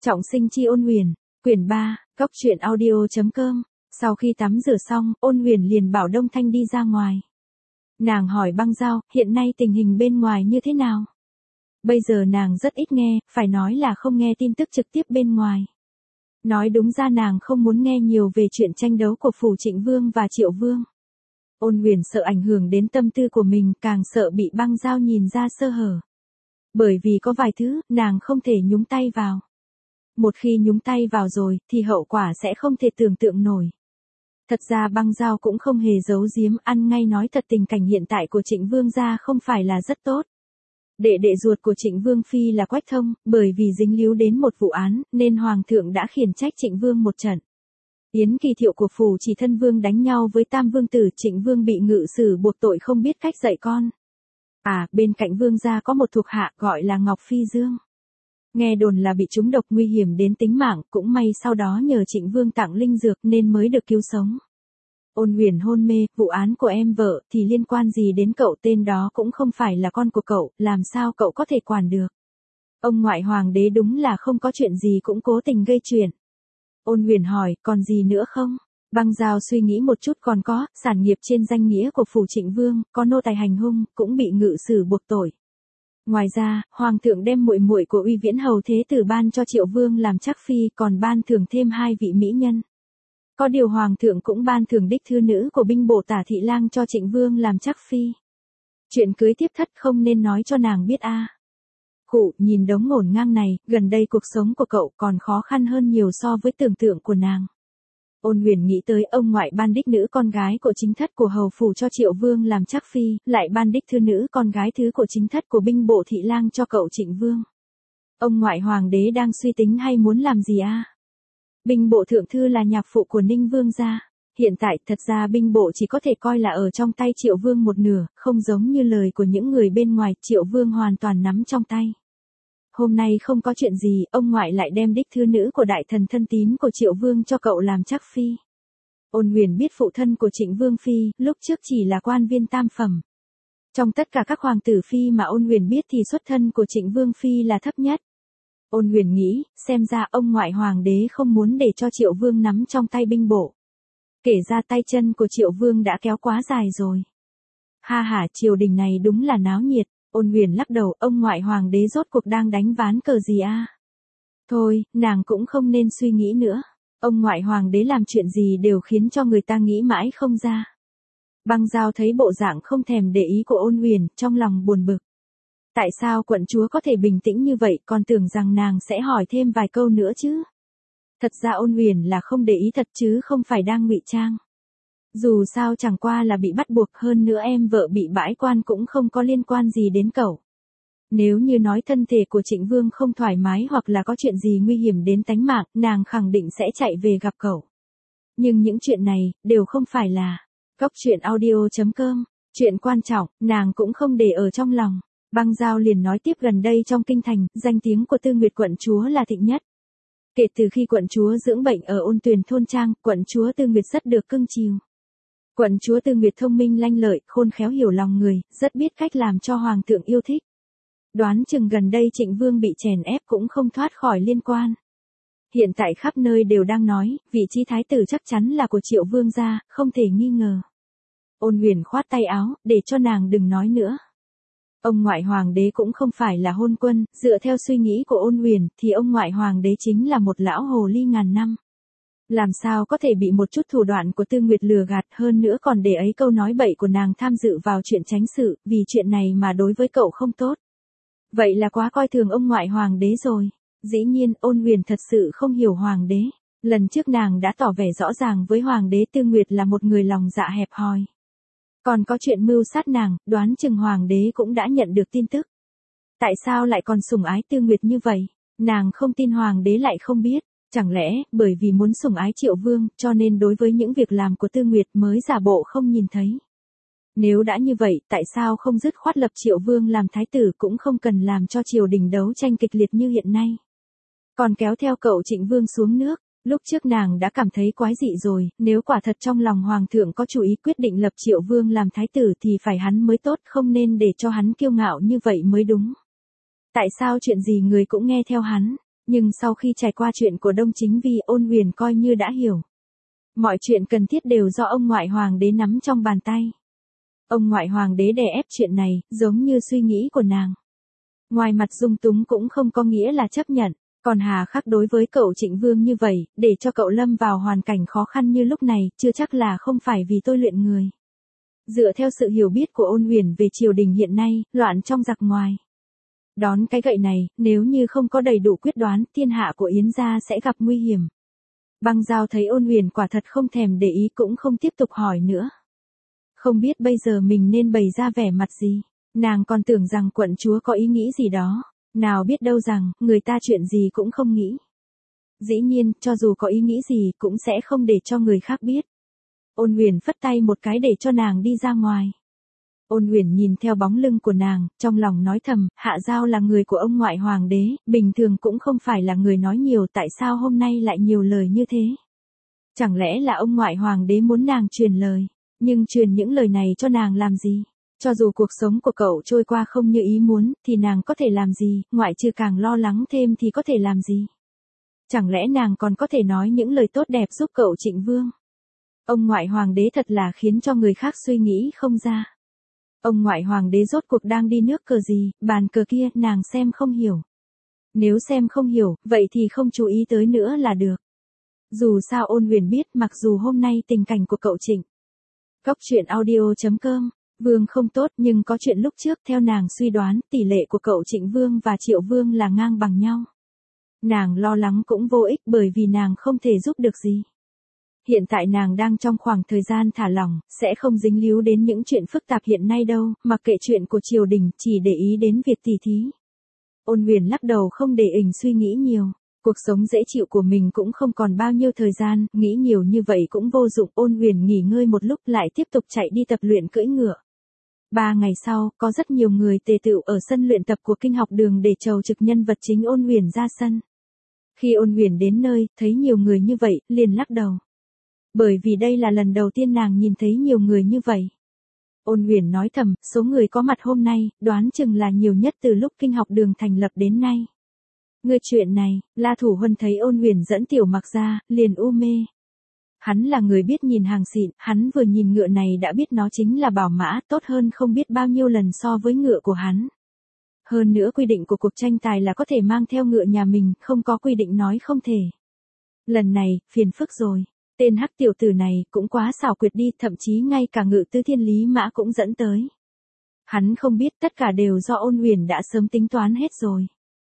Trọng sinh chi Ôn Huyền, quyển 3, Cốc truyện audio.com. Sau khi tắm rửa xong, Ôn Huyền liền bảo Đông Thanh đi ra ngoài. Nàng hỏi Băng Giao, hiện nay tình hình bên ngoài như thế nào? Bây giờ nàng rất ít nghe, phải nói là không nghe tin tức trực tiếp bên ngoài. Nói đúng ra nàng không muốn nghe nhiều về chuyện tranh đấu của Phủ Trịnh Vương và Triệu Vương. Ôn Huyền sợ ảnh hưởng đến tâm tư của mình, càng sợ bị Băng Giao nhìn ra sơ hở. Bởi vì có vài thứ, nàng không thể nhúng tay vào. Một khi nhúng tay vào rồi, thì hậu quả sẽ không thể tưởng tượng nổi. Thật ra Băng Giao cũng không hề giấu giếm, ăn ngay nói thật, tình cảnh hiện tại của Trịnh Vương gia không phải là rất tốt. Đệ đệ ruột của Trịnh Vương phi là Quách Thông, bởi vì dính líu đến một vụ án, nên Hoàng thượng đã khiển trách Trịnh Vương một trận. Yến Kỳ Thiệu của Phủ Chỉ Thân Vương đánh nhau với Tam Vương tử, Trịnh Vương bị ngự sử buộc tội không biết cách dạy con. Bên cạnh Vương gia có một thuộc hạ gọi là Ngọc Phi Dương. Nghe đồn là bị trúng độc nguy hiểm đến tính mạng, cũng may sau đó nhờ Trịnh Vương tặng linh dược nên mới được cứu sống. Ôn Huyền hôn mê, vụ án của em vợ thì liên quan gì đến cậu, tên đó cũng không phải là con của cậu, làm sao cậu có thể quản được. Ông ngoại hoàng đế đúng là không có chuyện gì cũng cố tình gây chuyện. Ôn Huyền hỏi, còn gì nữa không? Băng Giao suy nghĩ một chút, còn có, sản nghiệp trên danh nghĩa của Phủ Trịnh Vương, có nô tài hành hung, cũng bị ngự sử buộc tội. Ngoài ra, Hoàng thượng đem muội muội của Uy Viễn Hầu Thế Tử ban cho Triệu Vương làm trắc phi, còn ban thưởng thêm 2 vị mỹ nhân. Có điều Hoàng thượng cũng ban thưởng đích thư nữ của binh bộ Tả Thị Lang cho Trịnh Vương làm trắc phi. Chuyện cưới tiếp thất không nên nói cho nàng biết a. Nhìn đống ngổn ngang này, gần đây cuộc sống của cậu còn khó khăn hơn nhiều so với tưởng tượng của nàng. Ôn Huyền nghĩ tới ông ngoại ban đích nữ con gái của chính thất của hầu phủ cho Triệu Vương làm trắc phi, lại ban đích thư nữ con gái thứ của chính thất của binh bộ Thị Lang cho cậu Trịnh Vương. Ông ngoại hoàng đế đang suy tính hay muốn làm gì a? Binh bộ thượng thư là nhạc phụ của Ninh Vương gia. Hiện tại thật ra binh bộ chỉ có thể coi là ở trong tay Triệu Vương một nửa, không giống như lời của những người bên ngoài, Triệu Vương hoàn toàn nắm trong tay. Hôm nay không có chuyện gì, ông ngoại lại đem đích thư nữ của đại thần thân tín của Triệu Vương cho cậu làm trắc phi. Ôn Huyền biết phụ thân của Trịnh Vương phi, lúc trước chỉ là quan viên tam phẩm. Trong tất cả các hoàng tử phi mà Ôn Huyền biết thì xuất thân của Trịnh Vương phi là thấp nhất. Ôn Huyền nghĩ, xem ra ông ngoại hoàng đế không muốn để cho Triệu Vương nắm trong tay binh bộ. Kể ra tay chân của Triệu Vương đã kéo quá dài rồi. Triều đình này đúng là náo nhiệt. Ôn Huyền lắc đầu, ông ngoại hoàng đế rốt cuộc đang đánh ván cờ gì a? Thôi, nàng cũng không nên suy nghĩ nữa. Ông ngoại hoàng đế làm chuyện gì đều khiến cho người ta nghĩ mãi không ra. Băng Giao thấy bộ dạng không thèm để ý của Ôn Huyền, trong lòng buồn bực. Tại sao quận chúa có thể bình tĩnh như vậy, còn tưởng rằng nàng sẽ hỏi thêm vài câu nữa chứ? Thật ra Ôn Huyền là không để ý thật chứ không phải đang ngụy trang. Dù sao chẳng qua là bị bắt buộc, hơn nữa em vợ bị bãi quan cũng không có liên quan gì đến cậu. Nếu như nói thân thể của Trịnh Vương không thoải mái hoặc là có chuyện gì nguy hiểm đến tánh mạng, nàng khẳng định sẽ chạy về gặp cậu. Nhưng những chuyện này, đều không phải là Cốc truyện audio.com. Chuyện quan trọng, nàng cũng không để ở trong lòng. Băng Giao liền nói tiếp, gần đây trong kinh thành, danh tiếng của Tư Nguyệt quận chúa là thịnh nhất. Kể từ khi quận chúa dưỡng bệnh ở Ôn Tuyền thôn trang, quận chúa Tư Nguyệt rất được cưng chiều. Quận chúa Tư Nguyệt thông minh lanh lợi, khôn khéo hiểu lòng người, rất biết cách làm cho hoàng thượng yêu thích. Đoán chừng gần đây Trịnh Vương bị chèn ép cũng không thoát khỏi liên quan. Hiện tại khắp nơi đều đang nói, vị trí thái tử chắc chắn là của Triệu Vương gia, không thể nghi ngờ. Ôn Huyền khoát tay áo, để cho nàng đừng nói nữa. Ông ngoại hoàng đế cũng không phải là hôn quân, dựa theo suy nghĩ của Ôn Huyền, thì ông ngoại hoàng đế chính là một lão hồ ly ngàn năm. Làm sao có thể bị một chút thủ đoạn của Tư Nguyệt lừa gạt, hơn nữa còn để ấy câu nói bậy của nàng tham dự vào chuyện tránh sự, vì chuyện này mà đối với cậu không tốt. Vậy là quá coi thường ông ngoại hoàng đế rồi. Dĩ nhiên, Ôn Huyền thật sự không hiểu hoàng đế. Lần trước nàng đã tỏ vẻ rõ ràng với hoàng đế Tư Nguyệt là một người lòng dạ hẹp hòi. Còn có chuyện mưu sát nàng, đoán chừng hoàng đế cũng đã nhận được tin tức. Tại sao lại còn sủng ái Tư Nguyệt như vậy? Nàng không tin hoàng đế lại không biết. Chẳng lẽ, bởi vì muốn sủng ái Triệu Vương, cho nên đối với những việc làm của Tư Nguyệt mới giả bộ không nhìn thấy. Nếu đã như vậy, tại sao không dứt khoát lập Triệu Vương làm thái tử, cũng không cần làm cho triều đình đấu tranh kịch liệt như hiện nay. Còn kéo theo cậu Trịnh Vương xuống nước, lúc trước nàng đã cảm thấy quái dị rồi, nếu quả thật trong lòng hoàng thượng có chủ ý quyết định lập Triệu Vương làm thái tử thì phải hắn mới tốt, không nên để cho hắn kiêu ngạo như vậy mới đúng. Tại sao chuyện gì người cũng nghe theo hắn? Nhưng sau khi trải qua chuyện của Đông Chính Vi, Ôn Huyền coi như đã hiểu. Mọi chuyện cần thiết đều do ông ngoại hoàng đế nắm trong bàn tay. Ông ngoại hoàng đế đè ép chuyện này, giống như suy nghĩ của nàng. Ngoài mặt dung túng cũng không có nghĩa là chấp nhận, còn hà khắc đối với cậu Trịnh Vương như vậy, để cho cậu lâm vào hoàn cảnh khó khăn như lúc này, chưa chắc là không phải vì tôi luyện người. Dựa theo sự hiểu biết của Ôn Huyền về triều đình hiện nay, loạn trong giặc ngoài. Đón cái gậy này, nếu như không có đầy đủ quyết đoán, thiên hạ của Yến gia sẽ gặp nguy hiểm. Băng Giao thấy Ôn Huyền quả thật không thèm để ý cũng không tiếp tục hỏi nữa. Không biết bây giờ mình nên bày ra vẻ mặt gì, nàng còn tưởng rằng quận chúa có ý nghĩ gì đó, nào biết đâu rằng, người ta chuyện gì cũng không nghĩ. Dĩ nhiên, cho dù có ý nghĩ gì cũng sẽ không để cho người khác biết. Ôn Huyền phất tay một cái để cho nàng đi ra ngoài. Ôn Huyền nhìn theo bóng lưng của nàng, trong lòng nói thầm, Hạ Giao là người của ông ngoại hoàng đế, bình thường cũng không phải là người nói nhiều, tại sao hôm nay lại nhiều lời như thế? Chẳng lẽ là ông ngoại hoàng đế muốn nàng truyền lời, nhưng truyền những lời này cho nàng làm gì? Cho dù cuộc sống của cậu trôi qua không như ý muốn, thì nàng có thể làm gì, ngoại trừ càng lo lắng thêm thì có thể làm gì? Chẳng lẽ nàng còn có thể nói những lời tốt đẹp giúp cậu Trịnh Vương? Ông ngoại hoàng đế thật là khiến cho người khác suy nghĩ không ra. Ông ngoại hoàng đế rốt cuộc đang đi nước cờ gì, bàn cờ kia, nàng xem không hiểu. Nếu xem không hiểu, vậy thì không chú ý tới nữa là được. Dù sao Ôn Huyền biết, mặc dù hôm nay tình cảnh của cậu Trịnh Cốc truyện audio.com, Vương không tốt, nhưng có chuyện lúc trước theo nàng suy đoán, tỷ lệ của cậu Trịnh Vương và Triệu Vương là ngang bằng nhau. Nàng lo lắng cũng vô ích bởi vì nàng không thể giúp được gì. Hiện tại nàng đang trong khoảng thời gian thả lỏng, sẽ không dính líu đến những chuyện phức tạp hiện nay đâu, mặc kệ chuyện của triều đình, chỉ để ý đến việc tỉ thí. Ôn Huyền lắc đầu không để ỉnh suy nghĩ nhiều. Cuộc sống dễ chịu của mình cũng không còn bao nhiêu thời gian, nghĩ nhiều như vậy cũng vô dụng. Ôn Huyền nghỉ ngơi một lúc lại tiếp tục chạy đi tập luyện cưỡi ngựa. 3 ngày sau, có rất nhiều người tề tựu ở sân luyện tập của kinh học đường để chầu trực nhân vật chính Ôn Huyền ra sân. Khi Ôn Huyền đến nơi, thấy nhiều người như vậy, liền lắc đầu. Bởi vì đây là lần đầu tiên nàng nhìn thấy nhiều người như vậy. Ôn Huyền nói thầm, số người có mặt hôm nay, đoán chừng là nhiều nhất từ lúc kinh học đường thành lập đến nay. Ngươi chuyện này, La Thủ Huân thấy Ôn Huyền dẫn Tiểu Mặc ra, liền u mê. Hắn là người biết nhìn hàng xịn, hắn vừa nhìn ngựa này đã biết nó chính là bảo mã, tốt hơn không biết bao nhiêu lần so với ngựa của hắn. Hơn nữa quy định của cuộc tranh tài là có thể mang theo ngựa nhà mình, không có quy định nói không thể. Lần này, phiền phức rồi. Tên hắc tiểu tử này cũng quá xảo quyệt đi, thậm chí ngay cả Ngự Tư Thiên Lý Mã cũng dẫn tới. Hắn không biết tất cả đều do Ôn Huyền đã sớm tính toán hết rồi.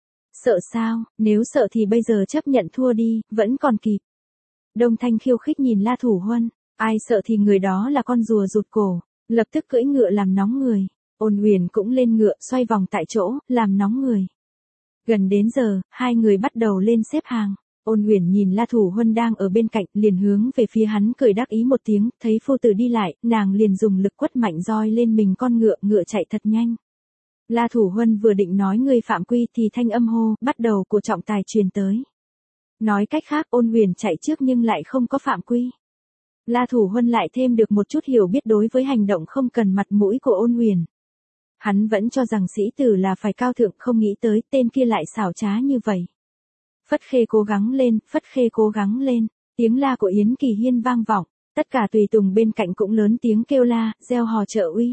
Sợ sao, nếu sợ thì bây giờ chấp nhận thua đi, vẫn còn kịp. Đông Thanh khiêu khích nhìn La Thủ Huân, ai sợ thì người đó là con rùa rụt cổ, lập tức cưỡi ngựa làm nóng người. Ôn Huyền cũng lên ngựa, xoay vòng tại chỗ, làm nóng người. Gần đến giờ, hai người bắt đầu lên xếp hàng. Ôn Huyền nhìn La Thủ Huân đang ở bên cạnh, liền hướng về phía hắn cười đắc ý một tiếng, thấy phu tử đi lại, nàng liền dùng lực quất mạnh roi lên mình con ngựa, ngựa chạy thật nhanh. La Thủ Huân vừa định nói người phạm quy thì thanh âm hô, bắt đầu của trọng tài truyền tới. Nói cách khác, Ôn Huyền chạy trước nhưng lại không có phạm quy. La Thủ Huân lại thêm được một chút hiểu biết đối với hành động không cần mặt mũi của Ôn Huyền. Hắn vẫn cho rằng sĩ tử là phải cao thượng, không nghĩ tới tên kia lại xảo trá như vậy. Phất Khê cố gắng lên, Phất Khê cố gắng lên, tiếng la của Yến Kỳ Hiên vang vọng, tất cả tùy tùng bên cạnh cũng lớn tiếng kêu la, reo hò trợ uy.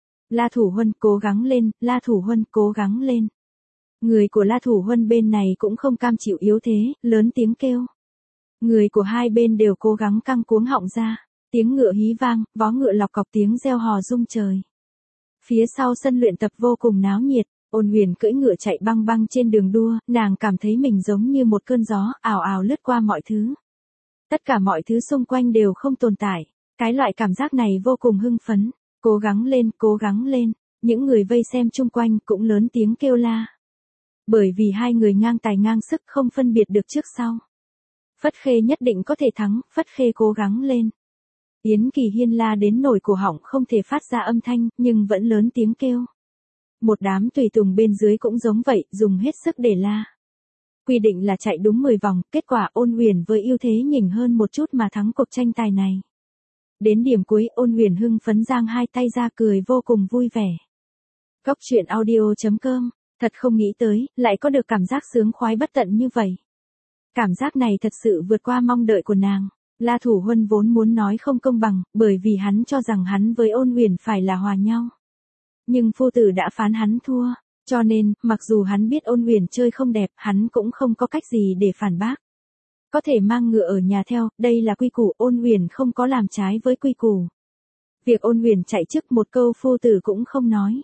La Thủ Huân cố gắng lên, La Thủ Huân cố gắng lên. Người của La Thủ Huân bên này cũng không cam chịu yếu thế, lớn tiếng kêu. Người của hai bên đều cố gắng căng cuống họng ra, tiếng ngựa hí vang, vó ngựa lọc cọc tiếng reo hò rung trời. Phía sau sân luyện tập vô cùng náo nhiệt. Ôn Huyền cưỡi ngựa chạy băng băng trên đường đua, nàng cảm thấy mình giống như một cơn gió, ào ào lướt qua mọi thứ. Tất cả mọi thứ xung quanh đều không tồn tại. Cái loại cảm giác này vô cùng hưng phấn. Cố gắng lên, cố gắng lên. Những người vây xem chung quanh cũng lớn tiếng kêu la. Bởi vì hai người ngang tài ngang sức không phân biệt được trước sau. Phất Khê nhất định có thể thắng, Phất Khê cố gắng lên. Yến Kỳ Hiên la đến nổi cổ họng không thể phát ra âm thanh, nhưng vẫn lớn tiếng kêu. Một đám tùy tùng bên dưới cũng giống vậy, dùng hết sức để la. Quy định là chạy đúng 10 vòng, kết quả Ôn Huyền với ưu thế nhỉnh hơn một chút mà thắng cuộc tranh tài này. Đến điểm cuối, Ôn Huyền hưng phấn giang hai tay ra cười vô cùng vui vẻ. Cốc truyện audio.com Thật không nghĩ tới, lại có được cảm giác sướng khoái bất tận như vậy. Cảm giác này thật sự vượt qua mong đợi của nàng. La Thủ Huân vốn muốn nói không công bằng, bởi vì hắn cho rằng hắn với Ôn Huyền phải là hòa nhau. Nhưng phu tử đã phán hắn thua, cho nên, mặc dù hắn biết Ôn Huyền chơi không đẹp, hắn cũng không có cách gì để phản bác. Có thể mang ngựa ở nhà theo, đây là quy củ, Ôn Huyền không có làm trái với quy củ. Việc Ôn Huyền chạy trước một câu phu tử cũng không nói.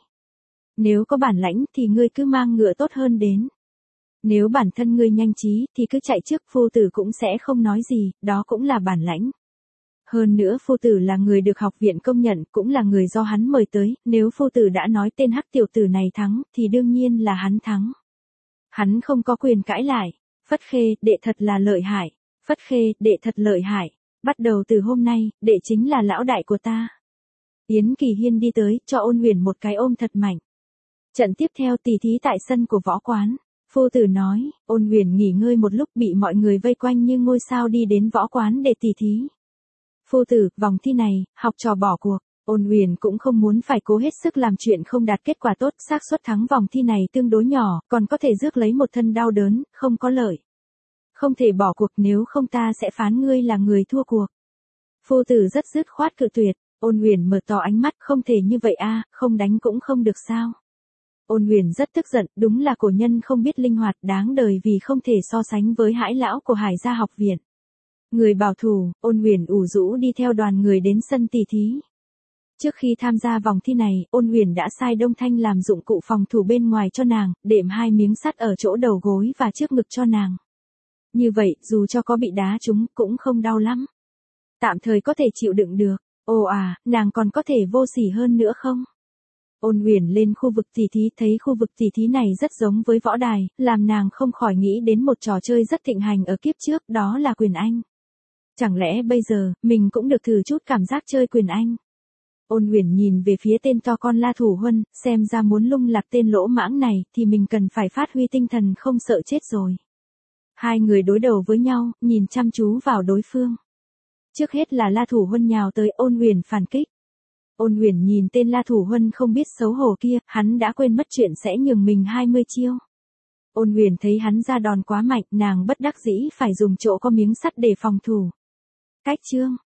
Nếu có bản lãnh thì ngươi cứ mang ngựa tốt hơn đến. Nếu bản thân ngươi nhanh trí thì cứ chạy trước, phu tử cũng sẽ không nói gì, đó cũng là bản lãnh. Hơn nữa phu tử là người được học viện công nhận, cũng là người do hắn mời tới, nếu phu tử đã nói tên hắc tiểu tử này thắng, thì đương nhiên là hắn thắng. Hắn không có quyền cãi lại. Phất Khê, đệ thật là lợi hại. Phất Khê, đệ thật lợi hại. Bắt đầu từ hôm nay, đệ chính là lão đại của ta. Yến Kỳ Hiên đi tới, cho Ôn Huyền một cái ôm thật mạnh. Trận tiếp theo tỉ thí tại sân của võ quán. Phu tử nói, Ôn Huyền nghỉ ngơi một lúc, bị mọi người vây quanh như ngôi sao đi đến võ quán để tỉ thí. Phu tử, vòng thi này, học trò bỏ cuộc. Ôn Huyền cũng không muốn phải cố hết sức làm chuyện không đạt kết quả tốt, xác suất thắng vòng thi này tương đối nhỏ, còn có thể rước lấy một thân đau đớn, không có lợi. Không thể bỏ cuộc, nếu không ta sẽ phán ngươi là người thua cuộc. Phu tử rất dứt khoát cự tuyệt. Ôn Huyền mở to ánh mắt, không thể như vậy a, không đánh cũng không được sao. Ôn Huyền rất tức giận, đúng là cổ nhân không biết linh hoạt, đáng đời vì không thể so sánh với Hải lão của Hải gia học viện. Người bảo thủ, Ôn Huyền ủ rũ đi theo đoàn người đến sân tỉ thí. Trước khi tham gia vòng thi này, Ôn Huyền đã sai Đông Thanh làm dụng cụ phòng thủ bên ngoài cho nàng, đệm 2 miếng sắt ở chỗ đầu gối và trước ngực cho nàng. Như vậy, dù cho có bị đá trúng, cũng không đau lắm. Tạm thời có thể chịu đựng được. Ồ à, nàng còn có thể vô sỉ hơn nữa không? Ôn Huyền lên khu vực tỉ thí, thấy khu vực tỉ thí này rất giống với võ đài, làm nàng không khỏi nghĩ đến một trò chơi rất thịnh hành ở kiếp trước, đó là quyền Anh. Chẳng lẽ bây giờ, mình cũng được thử chút cảm giác chơi quyền Anh? Ôn Huyền nhìn về phía tên to con La Thủ Huân, xem ra muốn lung lạc tên lỗ mãng này, thì mình cần phải phát huy tinh thần không sợ chết rồi. Hai người đối đầu với nhau, nhìn chăm chú vào đối phương. Trước hết là La Thủ Huân nhào tới, Ôn Huyền phản kích. Ôn Huyền nhìn tên La Thủ Huân không biết xấu hổ kia, hắn đã quên mất chuyện sẽ nhường mình 20 chiêu. Ôn Huyền thấy hắn ra đòn quá mạnh, nàng bất đắc dĩ phải dùng chỗ có miếng sắt để phòng thủ. Cách chương